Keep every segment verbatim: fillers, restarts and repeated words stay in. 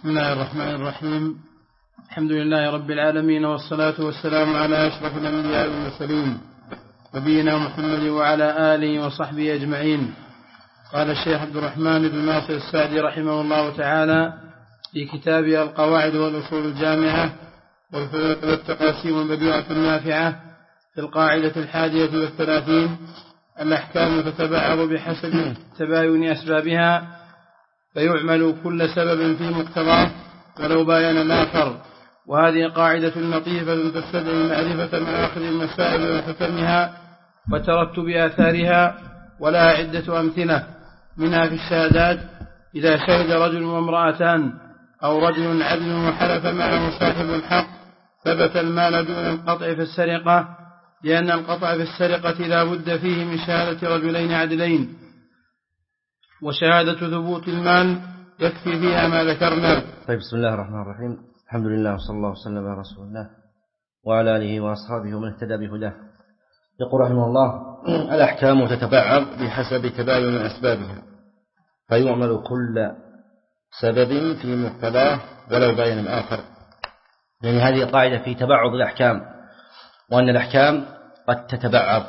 بسم الله الرحمن الرحيم. الحمد لله رب العالمين، والصلاة والسلام على أشرف الأنبياء والمرسلين نبينا محمد وعلى آله وصحبه أجمعين. قال الشيخ عبد الرحمن بن ناصر السعدي رحمه الله تعالى في كتابه القواعد والأصول الجامعة والتقاسيم البديعة النافعة في القاعدة الحادية والثلاثين: الأحكام تتبعض بحسب تباين أسبابها، فيعمل كل سبب في مقتضاه ولو باين الآخر. وهذه قاعدة لطيفة تستدعي معرفة مآخذ المسائل وحكمها وترتب آثارها، ولها عدة أمثلة، منها في الشهادات: إذا شهد رجل وامرأتان أو رجل عدل وحلف معه صاحب الحق ثبت المال دون القطع في السرقة، لأن القطع في السرقة لا بد فيه من شهادة رجلين عدلين، وشهادة ثبوت المال يكفي فيها ما ذكرنا. طيب، بسم الله الرحمن الرحيم. الحمد لله وصلى الله وسلم على رسول الله وعلى آله وأصحابه ومن اهتدى بهداه. يقول رحمه الله: الأحكام تتبعض بحسب تباين أسبابها، فيعمل كل سبب في مقتضاه ولو باين الآخر. يعني هذه قاعدة في تبعض الأحكام، وأن الأحكام قد تتبعض،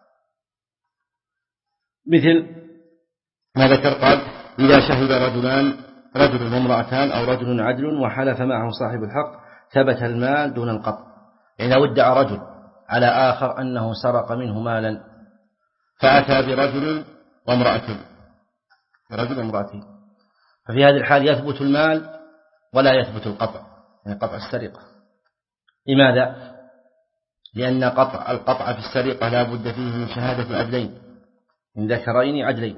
مثل ما ذكر قال: إذا شهد رجلان رجل وامرأتان أو رجل عدل وحلف معه صاحب الحق ثبت المال دون القطع. يعني لو ادعى رجل على آخر أنه سرق منه مالا، فأتى برجل وامرأتين رجل وامرأتين ففي هذه الحال يثبت المال ولا يثبت القطع، يعني قطع السرقة. لماذا؟ لأن قطع القطع في السرقة لا بد فيه من شهادة عدلين، من ذكرين عدلين.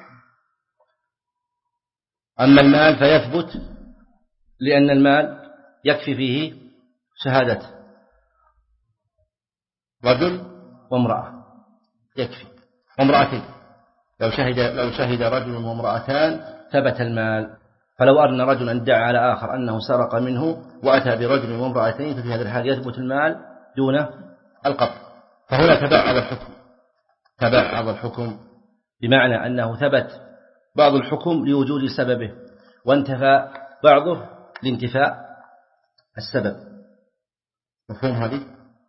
أما المال فيثبت لأن المال يكفي فيه شهادة رجل وامرأة، يكفي، وامرأتين. لو شهد لو شهد رجل وامرأتان ثبت المال. فلو أن رجلا ادعى على آخر أنه سرق منه وأتى برجل وامرأتين، ففي هذا الحال يثبت المال دون القطع. فهنا تبعض الحكم تبعض الحكم بمعنى أنه ثبت بعض الحكم لوجود سببه، وانتفى بعضه لانتفاء السبب. مفهوم هذه؟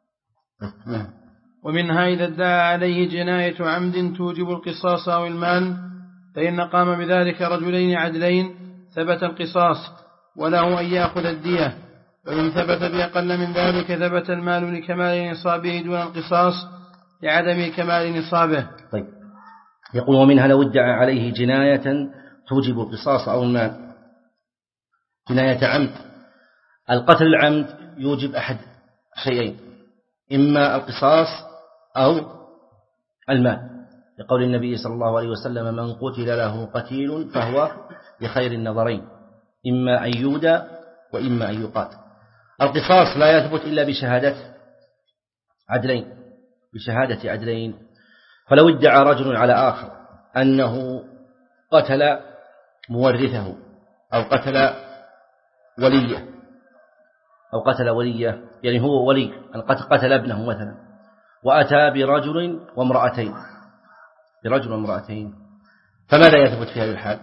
ومنها إذا ادعى عليه جناية عمد توجب القصاص أو المال، فإن قام بذلك رجلين عدلين ثبت القصاص وله أن يأخذ الدية، وإن ثبت بأقل من ذلك ثبت المال لكمال نصابه دون القصاص لعدم كمال نصابه. طيب، يقول: ومنها لو ادعى عليه جناية توجب القصاص أو المال. جناية عمد، القتل العمد يوجب أحد شيئين: إما القصاص أو المال، لقول النبي صلى الله عليه وسلم: من قتل له قتيل فهو بخير النظرين، إما أن يودى وإما أن يقاتل. القصاص لا يثبت إلا بشهادة عدلين بشهادة عدلين فلو ادعى رجل على آخر أنه قتل مورثه أو قتل وليه أو قتل وليه يعني هو ولي قتل ابنه مثلا، وأتى برجل وامرأتين برجل وامرأتين فماذا يثبت في هذه الحال؟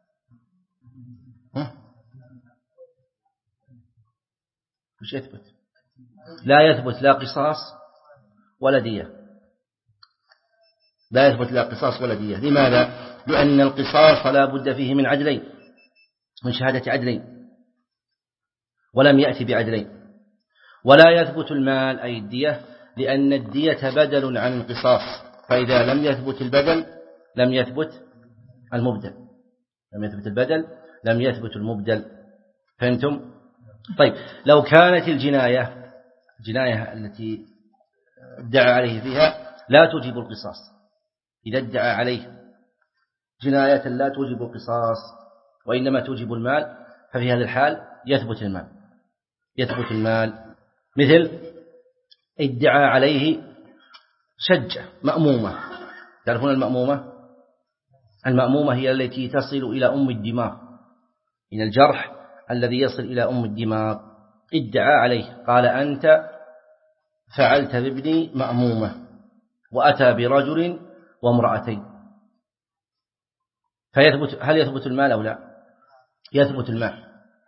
مش يثبت لا يثبت لا قصاص ولا دية لا يثبت لا قصاص ولا دية. لماذا؟ لأن القصاص لا بد فيه من عدلين، من شهادة عدلين، ولم يأتي بعدلين. ولا يثبت المال أي الدية، لأن الدية بدل عن القصاص، فإذا لم يثبت البدل لم يثبت المبدل لم يثبت البدل لم يثبت المبدل. فهمتم؟ طيب، لو كانت الجناية الجناية التي ادعى عليه فيها لا توجب القصاص، إذا ادعى عليه جناية لا توجب القصاص وإنما توجب المال، ففي هذا الحال يثبت المال يثبت المال مثل ادعى عليه شجة مأمومة. تعرفون المأمومة؟ المأمومة هي التي تصل إلى أم الدماغ، من الجرح الذي يصل إلى أم الدماغ. ادعى عليه قال: أنت فعلت بابني مأمومة، وأتى برجل وامرأتين، فيثبت هل يثبت المال أو لا؟ يثبت المال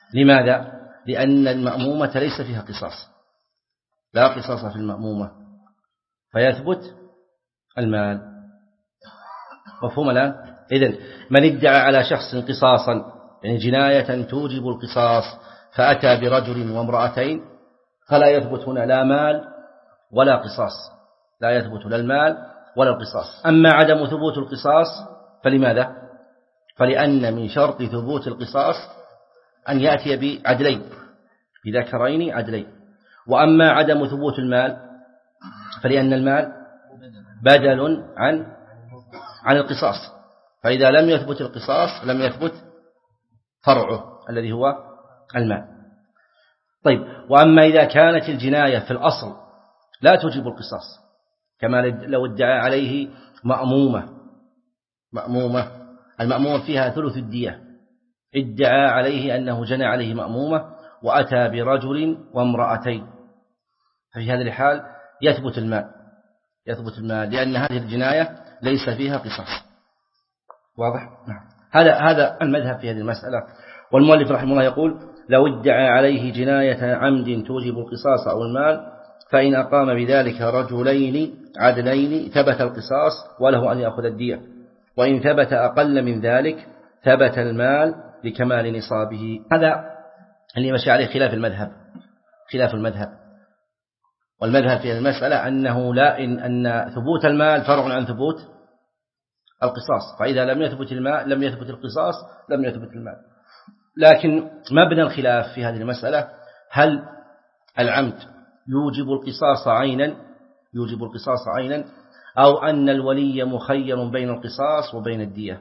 لماذا؟ لأن المأمومة ليس فيها قصاص، لا قصاص في المأمومة، فيثبت المال. مفهوم الآن؟ إذن من ادعى على شخص قصاصا، يعني جناية توجب القصاص، فأتى برجل وامرأتين، فلا يثبت هنا لا مال ولا قصاص، لا يثبت لا المال ولا القصاص. أما عدم ثبوت القصاص فلماذا؟ فلأن من شرط ثبوت القصاص أن يأتي بعدلين، بذكرين عدلين. وأما عدم ثبوت المال فلأن المال بدل عن عن القصاص، فإذا لم يثبت القصاص لم يثبت فرعه الذي هو المال. طيب، وأما إذا كانت الجناية في الأصل لا توجب القصاص، كما لو ادعى عليه مأمومة، مأمومة المأمومة فيها ثلث الدية، ادعى عليه أنه جنى عليه مأمومة وأتى برجل وامرأتين، ففي هذه الحال يثبت المال، يثبت المال لأن هذه الجناية ليس فيها قصاص. واضح؟ نعم. هذا هذا المذهب في هذه المسألة. والمؤلف رحمه الله يقول: لو ادعى عليه جناية عمد توجب القصاص أو المال، فإن أقام بذلك رجلين عدلين ثبت القصاص وله أن يأخذ الدية، وإن ثبت أقل من ذلك ثبت المال لكمال نصابه. هذا اللي مشي عليه خلاف المذهب، خلاف المذهب. والمذهب في المسألة أنه لا إن أن ثبوت المال فرع عن ثبوت القصاص، فإذا لم يثبت المال لم يثبت القصاص لم يثبت المال. لكن مبنى الخلاف في هذه المسألة: هل العمد يوجب القصاص عينا، يوجب القصاص عينا، أو أن الولي مخير بين القصاص وبين الدية؟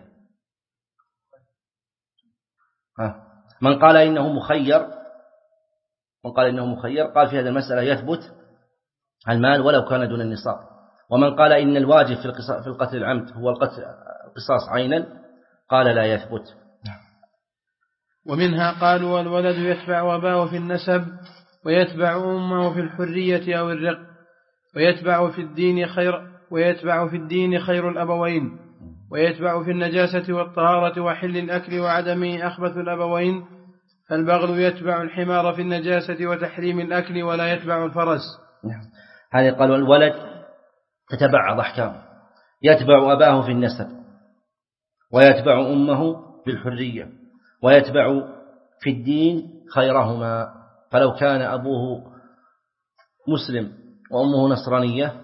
ها. من قال إنه مخير، من قال إنه مخير قال في هذه المسألة يثبت المال ولو كان دون النصاب. ومن قال إن الواجب في القتل العمد هو القصاص عينا قال لا يثبت. ومنها قالوا: والولد يتبع أباه في النسب، ويتبع أمه في الحرية أو الرق، ويتبع في الدين خير ويتبع في الدين خير الأبوين، ويتبع في النجاسة والطهارة وحل الأكل وعدمه أخبث الأبوين، فالبغل يتبع الحمار في النجاسة وتحريم الأكل ولا يتبع الفرس. هذه قالوا الولد تتبعض أحكام، يتبع أباه في النسب، ويتبع أمه في الحرية، ويتبع في الدين خيرهما. فلو كان أبوه مسلم وأمه نصرانية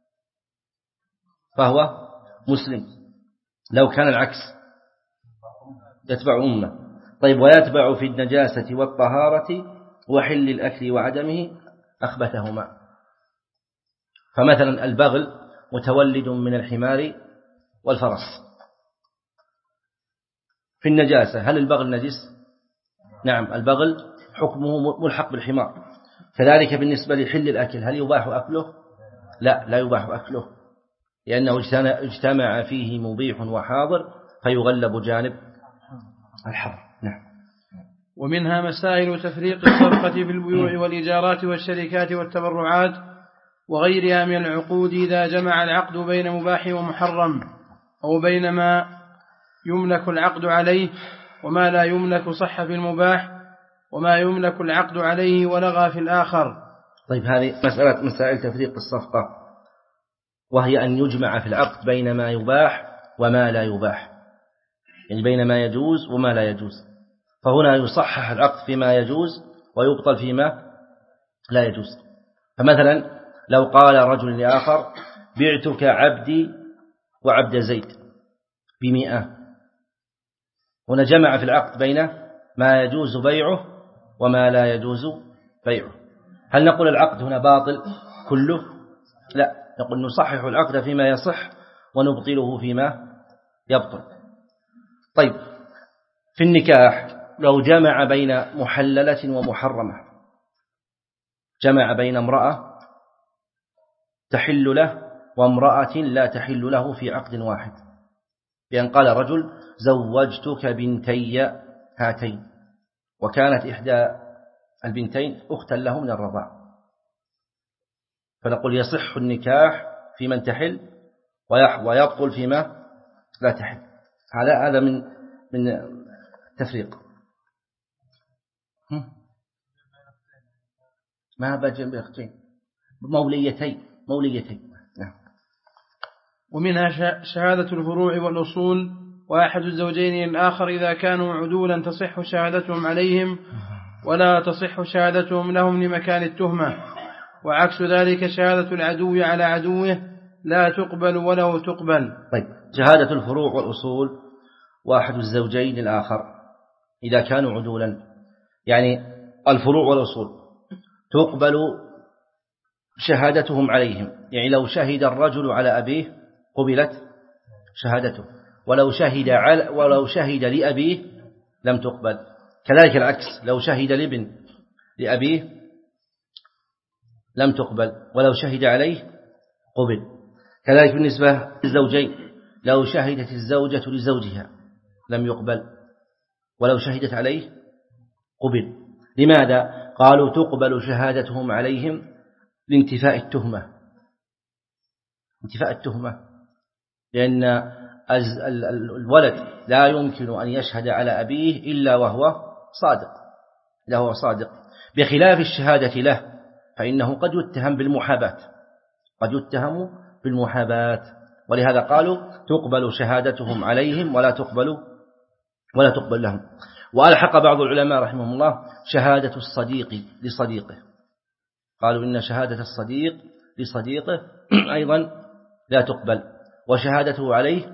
فهو مسلم، لو كان العكس يتبع أمه. طيب، ويتبع في النجاسة والطهارة وحل الأكل وعدمه أخبثهما. فمثلا البغل متولد من الحمار والفرس. في النجاسة هل البغل نجس؟ نعم، البغل حكمه ملحق بالحمار. كذلك بالنسبة لحل الأكل هل يباح أكله؟ لا، لا يباح أكله، لأنه اجتمع فيه مبيح وحاضر فيغلب جانب الحظر. نعم. ومنها مسائل تفريق الصفقة في البيوع والإيجارات والشركات والتبرعات وغيرها من العقود، إذا جمع العقد بين مباح ومحرم، أو بين ما يملك العقد عليه وما لا يملك صح في المباح، وما يملك العقد عليه ولغى في الآخر. طيب، هذه مسألة مسائل تفريق الصفقة، وهي أن يجمع في العقد بين ما يباح وما لا يباح، يعني بين ما يجوز وما لا يجوز. فهنا يصحح العقد فيما يجوز ويبطل فيما لا يجوز. فمثلا لو قال رجل لآخر: بعتك عبدي وعبد زيد بمئة، هنا جمع في العقد بين ما يجوز بيعه وما لا يجوز بيعه. هل نقول العقد هنا باطل كله؟ لا، نقول نصحح العقد فيما يصح ونبطله فيما يبطل. طيب، في النكاح لو جمع بين محللة ومحرمة، جمع بين امرأة تحل له وامرأة لا تحل له في عقد واحد، بأن قال رجل: زوجتك بنتي هاتين، وكانت إحدى البنتين أختا له من الرضاع، فنقول يصح النكاح في من تحل ويبطل فيما لا تحل. هذا هذا من من تفريق. ما بجن بأختين موليتين موليتين نعم. ومنها شهادة الفروع والأصول، وأحد الزوجين الآخر إذا كانوا عدولا تصح شهادتهم عليهم ولا تصح شهادتهم لهم لمكان التهمة، وعكس ذلك شهادة العدو على عدوه لا تقبل وله تقبل. طيب، شهادة الفروع والأصول وأحد الزوجين الآخر إذا كانوا عدولا، يعني الفروع والأصول تقبل شهادتهم عليهم، يعني لو شهد الرجل على أبيه قبلت شهادته، ولو شهد على ولو شهد لأبيه لم تقبل. كذلك العكس، لو شهد لابن لأبيه لم تقبل، ولو شهد عليه قبل. كذلك بالنسبة للزوجين، لو شهدت الزوجة لزوجها لم يقبل، ولو شهدت عليه قبل. لماذا؟ قالوا تقبل شهادتهم عليهم لانتفاء التهمة، انتفاء التهمة، لأن الولد لا يمكن أن يشهد على أبيه إلا وهو صادق، إلا وهو صادق، بخلاف الشهادة له فإنه قد يتهم بالمحاباة، قد يتهم بالمحاباة. ولهذا قالوا تقبل شهادتهم عليهم ولا تقبل ولا تقبل لهم. وألحق بعض العلماء رحمهم الله شهادة الصديق لصديقه، قالوا إن شهادة الصديق لصديقه أيضا لا تقبل، وشهادته عليه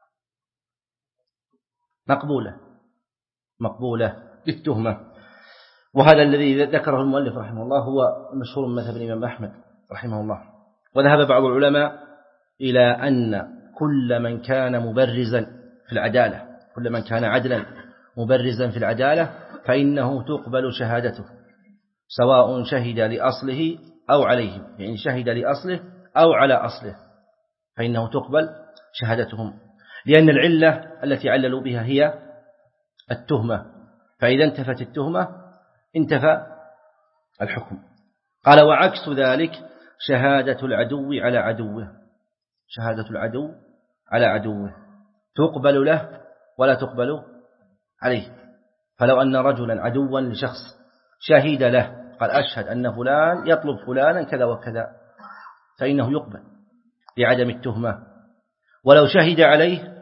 مقبولة مقبولة للتهمة. وهذا الذي ذكره المؤلف رحمه الله هو مشهور من مذهب الإمام أحمد رحمه الله. وذهب بعض العلماء إلى أن كل من كان مبرزا في العدالة، كل من كان عدلا مبرزا في العدالة فإنه تقبل شهادته، سواء شهد لأصله أو عليه، يعني شهد لأصله أو على أصله فإنه تقبل شهادتهم، لأن العلة التي عللوا بها هي التهمة، فإذا انتفت التهمة انتفى الحكم. قال وعكس ذلك شهادة العدو على عدوه، شهادة العدو على عدوه تقبل له ولا تقبل عليه. فلو أن رجلا عدوا لشخص شهد له، قال أشهد أن فلان يطلب فلانا كذا وكذا، فإنه يقبل لعدم التهمة، ولو شهد عليه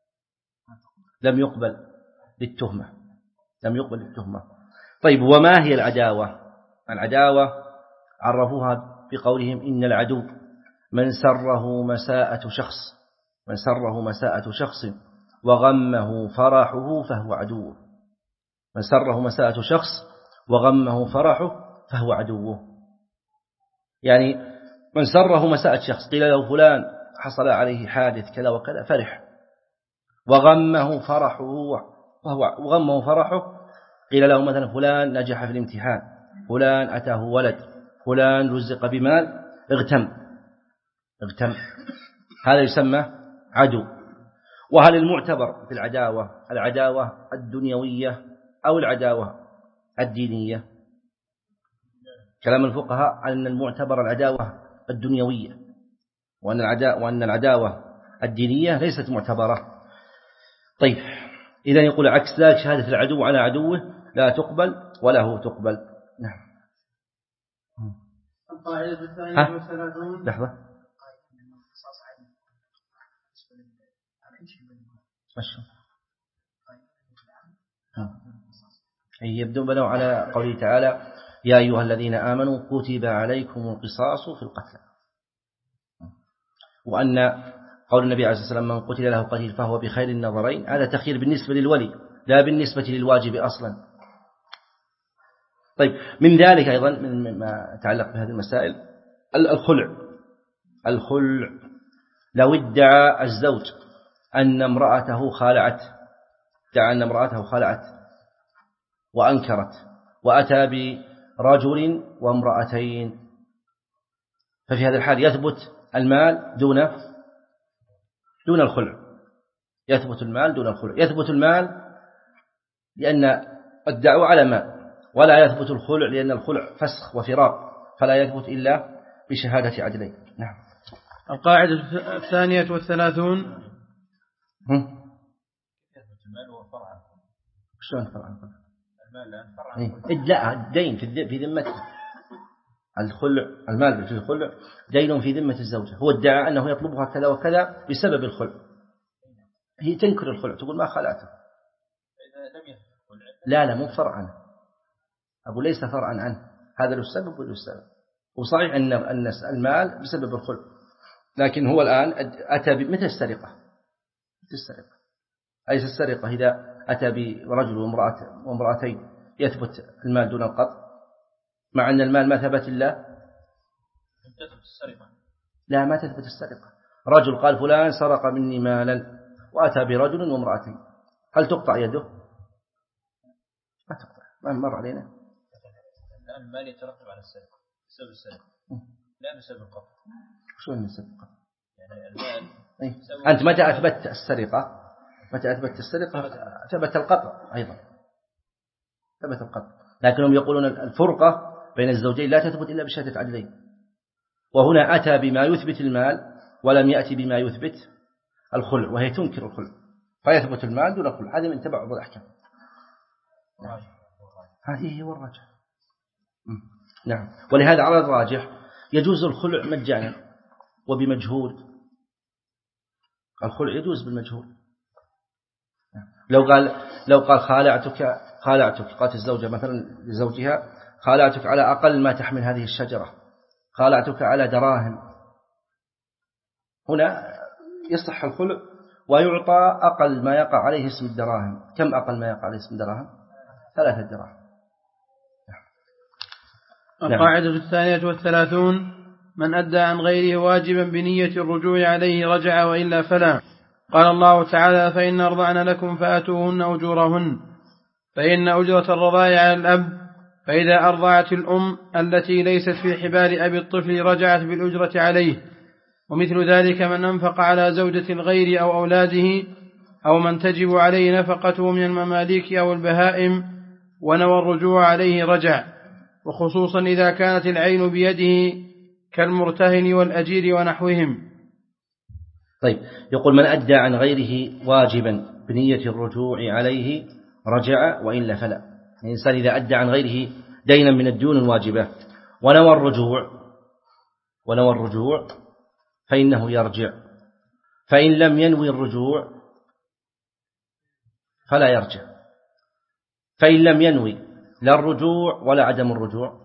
لم يقبل للتهمة، لم يقبل للتهمة. طيب، وما هي العداوة؟ العداوة عرفوها بقولهم إن العدو من سره مساءة شخص، من سره مساءة شخص وغمه فرحه فهو عدوه، من سره مساءة شخص وغمه فرحه فهو عدوه. يعني من سره مساءة شخص، قيل له فلان حصل عليه حادث كذا وكذا فرح، وغمه فرحه فهو وغمه فرحه، قيل له مثلا فلان نجح في الامتحان، فلان أتاه ولد، فلان رزق بمال، اغتم اغتم هذا يسمى عدو. وهل المعتبر في العداوة العداوة الدنيوية أو العداوة الدينية؟ كلام الفقهاء على أن المعتبر العداوة الدنيوية، وأن العداوة, وأن العداوة الدينية ليست معتبرة. طيب، إذن يقول عكس ذلك شهادة العدو على عدوه لا تقبل وله تقبل. نعم. القاعدة الثانية والثلاثون. لحظة. مشو. أي يبدو بنوا على قوله تعالى يا أيها الذين آمنوا كتب عليكم القصاص في القتلى، وأن قول النبي عليه الصلاة والسلام من قتل له قتيل فهو بخير النظرين، هذا تخير بالنسبة للولي لا بالنسبة للواجب أصلا. طيب، من ذلك أيضا مما يتعلق بهذه المسائل الخلع. الخلع لو ادعى الزوج أن امرأته خالعت، ادعى أن امرأته خالعت وأنكرت، وأتى برجل وامرأتين، ففي هذا الحال يثبت المال دون دون الخلع، يثبت المال دون الخلع. يثبت المال لأن الدعوة على مال، ولا يثبت الخلع لأن الخلع فسخ وفراق، فلا يثبت إلا بشهادة عدلين. نعم. القاعدة الثانية والثلاثون. هم؟ يثبت المال وفرعا. شلون فرعا؟ لا الدين في ذمته، الخلع المال في الخلع دين في ذمة الزوجة، هو ادعى أنه يطلبها كذا وكذا بسبب الخلع، هي تنكر الخلع تقول ما خلعته. لا لا مو فرع عنه، أبو ليس فرعا عنه، هذا له السبب وله السبب، وصحيح أن أن المال بسبب الخلع، لكن هو الآن أتى مثل السرقة، مثل السرقة أي السرقة إذا أتى برجل وامرأة وامرأتين يثبت المال دون القطع، مع أن المال ما ثبت إلا تثبت السرقة. لا ما تثبت السرقة، رجل قال فلان سرق مني مالا وأتى برجل وامرأتين، هل تقطع يده؟ ما تقطع، ما مر علينا. الآن المال يترتب على السرقة بسبب السرقة لا بسبب القطع. شو من بسبب القطع؟ يعني المال أيه؟ أنت متى أثبت السرقة؟ متى أثبت السرقة ثبت القطع أيضا، ثبت القطع، لكنهم يقولون الفرقة بين الزوجين لا تثبت إلا بشهادة عدلين، وهنا أتى بما يثبت المال ولم يأتي بما يثبت الخلع، وهي تنكر الخلع فيثبت المال دون الخلع، هذه من تبع الأحكام. هذه هو الراجح. نعم، ولهذا على الراجح يجوز الخلع مجانا وبمجهول، الخلع يجوز بالمجهول. لو قال لو قال خالعتك خالعتك قالت الزوجة مثلا لزوجها خالعتك على أقل ما تحمل هذه الشجرة، خالعتك على دراهم، هنا يصح الخلع ويعطى أقل ما يقع عليه اسم الدراهم. كم أقل ما يقع عليه اسم الدراهم؟ ثلاثة دراهم. القاعدة الثانية والثلاثون: من أدى عن غيره واجبا بنية الرجوع عليه رجع وإلا فلا. قال الله تعالى: فإن أرضعن لكم فآتوهن أجورهن. فإن أجرة الرضاع على الأب، فإذا أرضعت الأم التي ليست في حبال أبي الطفل رجعت بالأجرة عليه. ومثل ذلك من أنفق على زوجة الغير أو أولاده أو من تجب عليه نفقته من المماليك أو البهائم ونوى الرجوع عليه رجع، وخصوصا إذا كانت العين بيده كالمرتهن والأجير ونحوهم. طيب، يقول من أدى عن غيره واجبا بنية الرجوع عليه رجع وإلا فلا. الإنسان إذا أدى عن غيره دينا من الديون الواجبة ونوى الرجوع ونوى الرجوع فإنه يرجع، فإن لم ينوي الرجوع فلا يرجع. فإن لم ينوي لا الرجوع ولا عدم الرجوع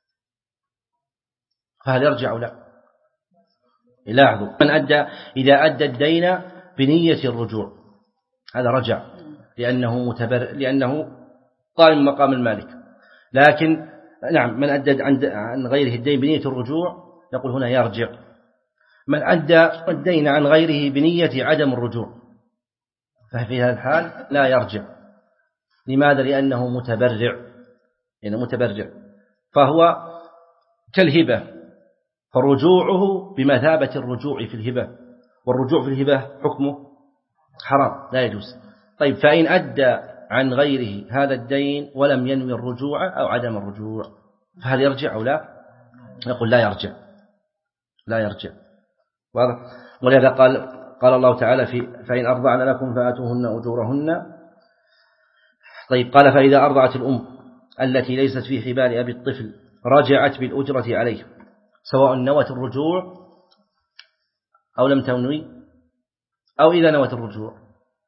فهل يرجع أو لا؟ لاحظوا، من أدى إذا أدى الدين بنية الرجوع هذا رجع لأنه متبر لأنه قائم مقام المالك. لكن نعم، من أدى عن غيره الدين بنية الرجوع يقول هنا يرجع. من أدى الدين عن غيره بنية عدم الرجوع ففي هذا الحال لا يرجع. لماذا؟ لأنه متبرع، يعني متبرع فهو كالهبة، فرجوعه بمثابة الرجوع في الهبة، والرجوع في الهبة حكمه حرام لا يجوز. طيب، فإن أدى عن غيره هذا الدين ولم ينوي الرجوع أو عدم الرجوع فهل يرجع أو لا؟ يقول لا يرجع، لا يرجع. ولهذا قال قال الله تعالى في فإن أرضعن لكم فآتوهن أجورهن. طيب، قال فإذا أرضعت الأم التي ليست في حبال أبي الطفل رجعت بالأجرة عليه، سواء نوت الرجوع أو لم تنوي، أو إذا نوت الرجوع.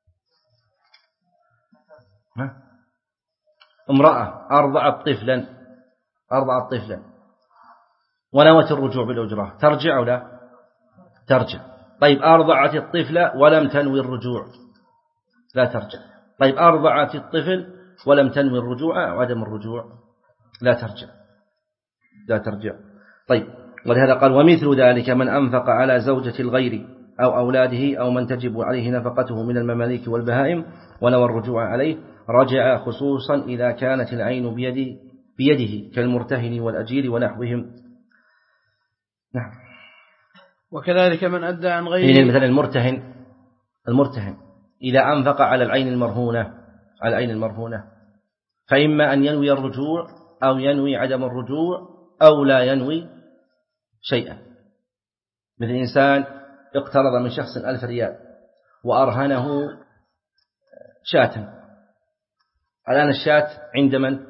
امرأة أرضعت طفلا أرضعت طفلا ونوت الرجوع بالأجرة ترجع أو لا؟ ترجع. طيب، أرضعت الطفل ولم تنوي الرجوع لا ترجع. طيب، أرضعت الطفل ولم تنوي الرجوع أو عدم الرجوع لا ترجع، لا ترجع. طيب، ولهذا قال ومثل ذلك من أنفق على زوجة الغير أو أولاده أو من تجب عليه نفقته من المماليك والبهائم ونوى الرجوع عليه رجع، خصوصا إذا كانت العين بيده, بيده كالمرتهن والأجير ونحوهم. نعم. وكذلك من أدى عن غيره، مثلا المرتهن المرتهن إذا أنفق على العين المرهونة على العين المرهونة فإما أن ينوي الرجوع أو ينوي عدم الرجوع أو لا ينوي شيئا. مثل إنسان اقترض من شخص ألف ريال وأرهنه شاة الآن الشاة عند من؟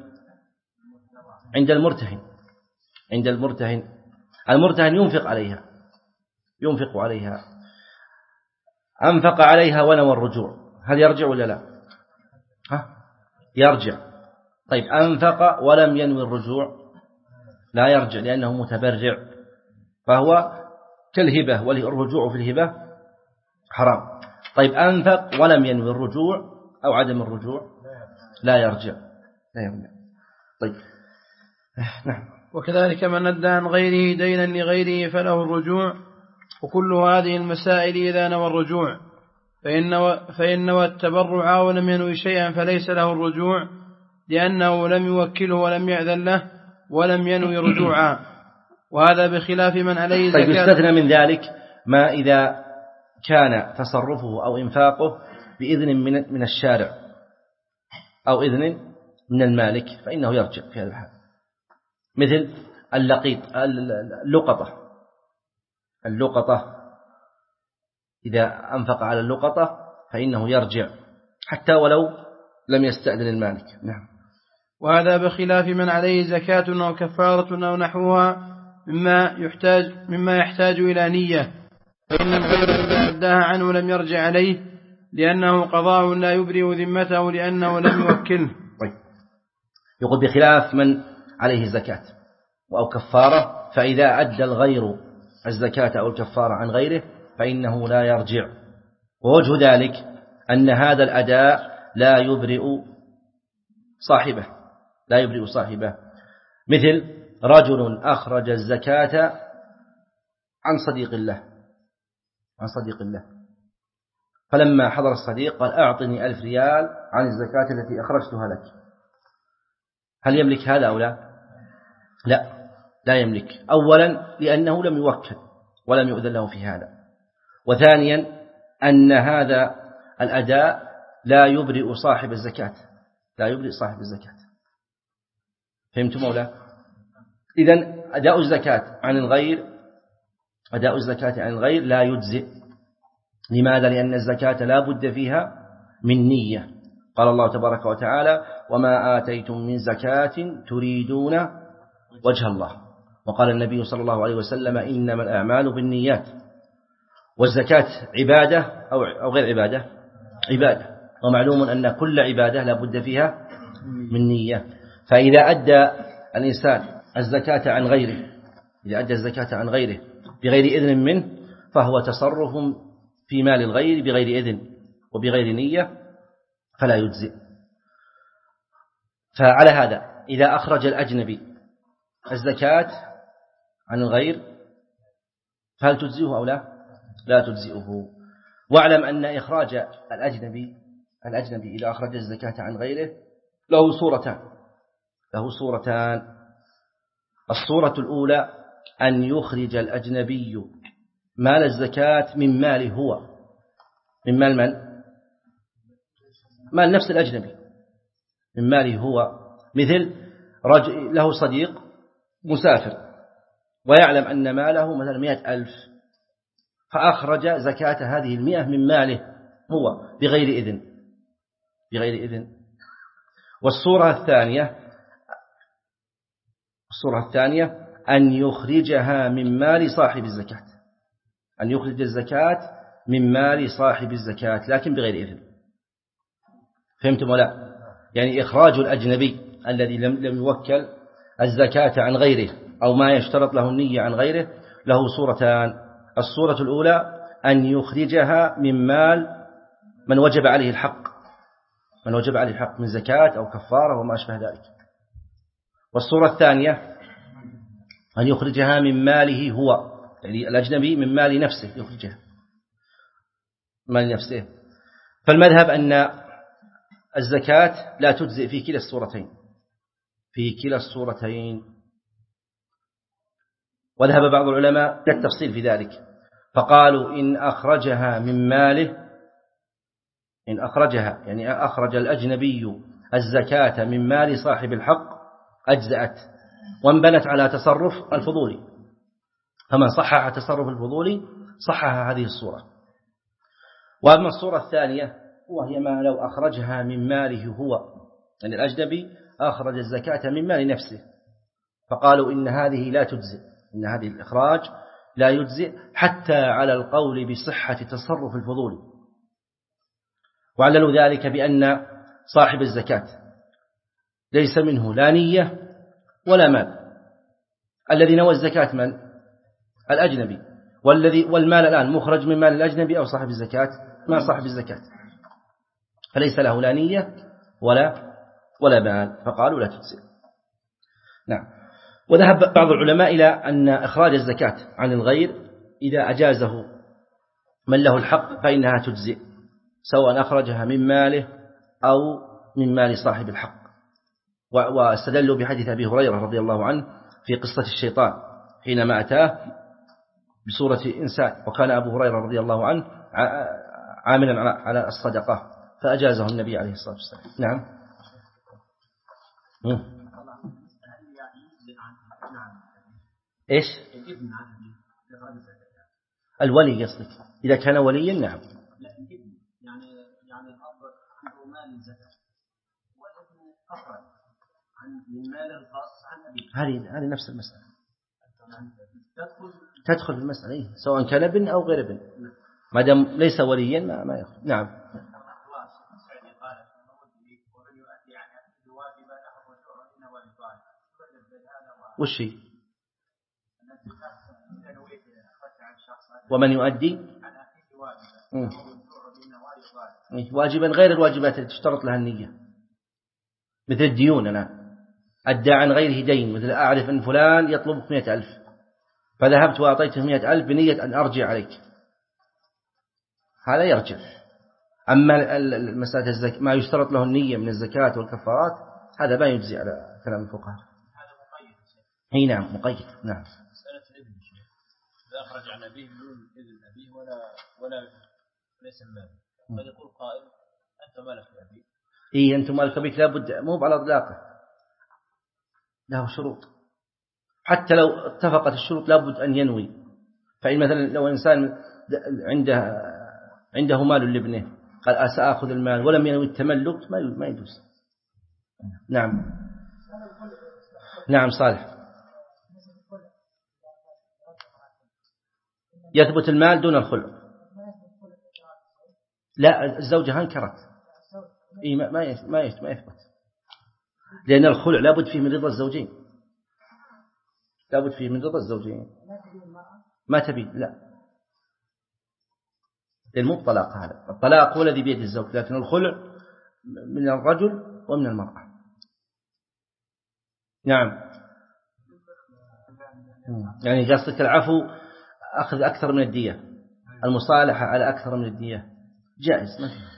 عند المرتهن. عند المرتهن المرتهن ينفق عليها ينفق عليها أنفق عليها ونوى الرجوع، هل يرجع ولا لا؟ ها؟ يرجع. طيب أنفق ولم ينوي الرجوع لا يرجع لأنه متبرع، فهو كالهبة، والرجوع في الهبة حرام. طيب أنفق ولم ينوي الرجوع أو عدم الرجوع لا يرجع لا يرجع. طيب نعم. وكذلك من أدى عن غيره دينا لغيره فله الرجوع. وكل هذه المسائل إذا نوى الرجوع فإن نوى التبرع ولم ينوي شيئا فليس له الرجوع، لأنه لم يوكله ولم يأذن له ولم ينوي رجوعا، وهذا بخلاف من عليه زكاة. طيب يستثنى من ذلك ما إذا كان تصرفه أو إنفاقه بإذن من من الشارع أو إذن من المالك فإنه يرجع في هذا الحال، مثل اللقيط اللقطة اللقطة إذا أنفق على اللقطة فإنه يرجع حتى ولو لم يستأذن المالك. نعم. وهذا بخلاف من عليه زكاة أو كفارة أو نحوها مما يحتاج مما يحتاج إلى نية، فإن الغير إذا أداها عنه لم يرجع عليه لأنه قضاء لا يبرئ ذمته لأنه لم يوكله. طيب. يقول بخلاف من عليه زكاة أو كفارة، فإذا أدى الغير الزكاة أو الكفارة عن غيره فإنه لا يرجع. ووجه ذلك أن هذا الأداء لا يبرئ صاحبه لا يبرئ صاحبه مثل رجل أخرج الزكاة عن صديق الله عن صديق الله فلما حضر الصديق قال أعطني ألف ريال عن الزكاة التي أخرجتها لك، هل يملك هذا أو لا؟ لا لا يملك. أولا لأنه لم يوكل ولم يؤذن له في هذا، وثانيا أن هذا الأداء لا يبرئ صاحب الزكاة لا يبرئ صاحب الزكاة. فهمتم أو لا؟ إذن أداء الزكاة عن الغير أداء الزكاة عن الغير لا يجزئ. لماذا؟ لأن الزكاة لا بد فيها من نية. قال الله تبارك وتعالى وما آتيتم من زكاة تريدون وجه الله، وقال النبي صلى الله عليه وسلم إنما الأعمال بالنيات. والزكاة عبادة أو غير عبادة؟ عبادة، ومعلوم أن كل عبادة لا بد فيها من نية. فإذا أدى الإنسان الزكاة عن غيره إذا أدى الزكاة عن غيره بغير إذن منه فهو تصرف في مال الغير بغير إذن وبغير نية فلا يجزئ. فعلى هذا إذا أخرج الأجنبي الزكاة عن الغير فهل تجزئه أو لا؟ لا تجزئه. واعلم أن إخراج الأجنبي الأجنبي إذا أخرج الزكاة عن غيره له صورتان له صورتان الصورة الأولى أن يخرج الأجنبي مال الزكاة من ماله هو من مال من؟ مال نفس الأجنبي من ماله هو. مثل رجل له صديق مسافر ويعلم أن ماله مثلا مئة ألف فأخرج زكاة هذه المئة من ماله هو بغير إذن بغير إذن. والصورة الثانية الصورة الثانية أن يخرجها من مال صاحب الزكاة أن يخرج الزكاة من مال صاحب الزكاة لكن بغير إذن. فهمتم ولا؟ يعني إخراج الأجنبي الذي لم لم يوكل الزكاة عن غيره أو ما يشترط له النية عن غيره له صورتان. الصورة الأولى أن يخرجها من مال من وجب عليه الحق من وجب عليه الحق من زكاة أو كفارة وما أشبه ذلك. والصورة الثانية أن يخرجها من ماله هو، يعني الأجنبي من مال نفسه يخرجها مال نفسه. فالمذهب أن الزكاة لا تجزئ في كلا الصورتين في كلا الصورتين وذهب بعض العلماء للتفصيل في ذلك فقالوا إن أخرجها من ماله إن أخرجها يعني أخرج الأجنبي الزكاة من مال صاحب الحق أجزأت وانبنت على تصرف الفضولي، فمن صحح تصرف الفضولي صحح هذه الصورة. وأما الصورة الثانية وهي ما لو أخرجها من ماله هو يعني الأجنبي أخرج الزكاة من مال نفسه، فقالوا إن هذه لا تجزئ، إن هذه الإخراج لا يجزئ حتى على القول بصحة تصرف الفضول، وعللوا ذلك بأن صاحب الزكاة ليس منه لا نية ولا مال. الذي نوى الزكاة من؟ الأجنبي، والذي والمال الآن مخرج من مال الأجنبي أو صاحب الزكاة؟ ما صاحب الزكاة، فليس له لا نية ولا ولا مال، فقالوا لا تجزئ. نعم. وذهب بعض العلماء إلى أن إخراج الزكاة عن الغير إذا أجازه من له الحق فإنها تجزئ، سواء أخرجها من ماله أو من مال صاحب الحق. واستدلوا بحديث أبي هريرة رضي الله عنه في قصة الشيطان حينما أتاه بصورة إنسان، وكان أبو هريرة رضي الله عنه عاملا على الصدقة فأجازه النبي عليه الصلاة والسلام. نعم. إيش؟ الولي قصدك؟ إذا كان وليا نعم. يعني يعني الأب عنده مال الزكاة والابن أخرج عن من مال الخاص عن أبيه. هذه هذه نفس المسألة. تدخل في المسألة إيه؟ سواء كان ابن أو غير ابن، ما دام ليس وليا ما ما يخرج. نعم. وش هي؟ ومن يؤدي واجبا غير الواجبات التي تشترط لها النية، مثل الديون. أنا أدى عن غيره دين، مثل أعرف أن فلان يطلبك مئة ألف فذهبت وأعطيته مئة ألف بنية أن أرجع عليك، هذا يرجع. أما المسألة الزكاة ما يشترط له النية من الزكاة والكفارات هذا ما يجزي على كلام الفقهاء. هي نعم مقيد. نعم. مسألة الابن إذا أخرج عن أبيه بدون إذن أبيه ولا ولا ليس المال، قد يقول قائل أنت مالك لأبيك. إيه أنت مالك لأبيك لابد، مو على إطلاقه، له شروط. حتى لو اتفقت الشروط لابد أن ينوي. فإن مثلا لو إنسان عنده عنده مال لابنه قال سأخذ المال ولم ينوي التملك ما يجوز. نعم. نعم صالح. يثبت المال دون الخلع. لا الزوجة أنكرت. إيه ما ما ما يثبت، لأن الخلع لابد فيه من رضا الزوجين، لابد فيه من رضا الزوجين. ما تبي لا، لأن الطلاق هذا، الطلاق هو الذي بيد الزوج، لكن الخلع من الرجل ومن المرأة. نعم. يعني قصدك العفو أخذ أكثر من الدية، المصالحة على أكثر من الدية جائز.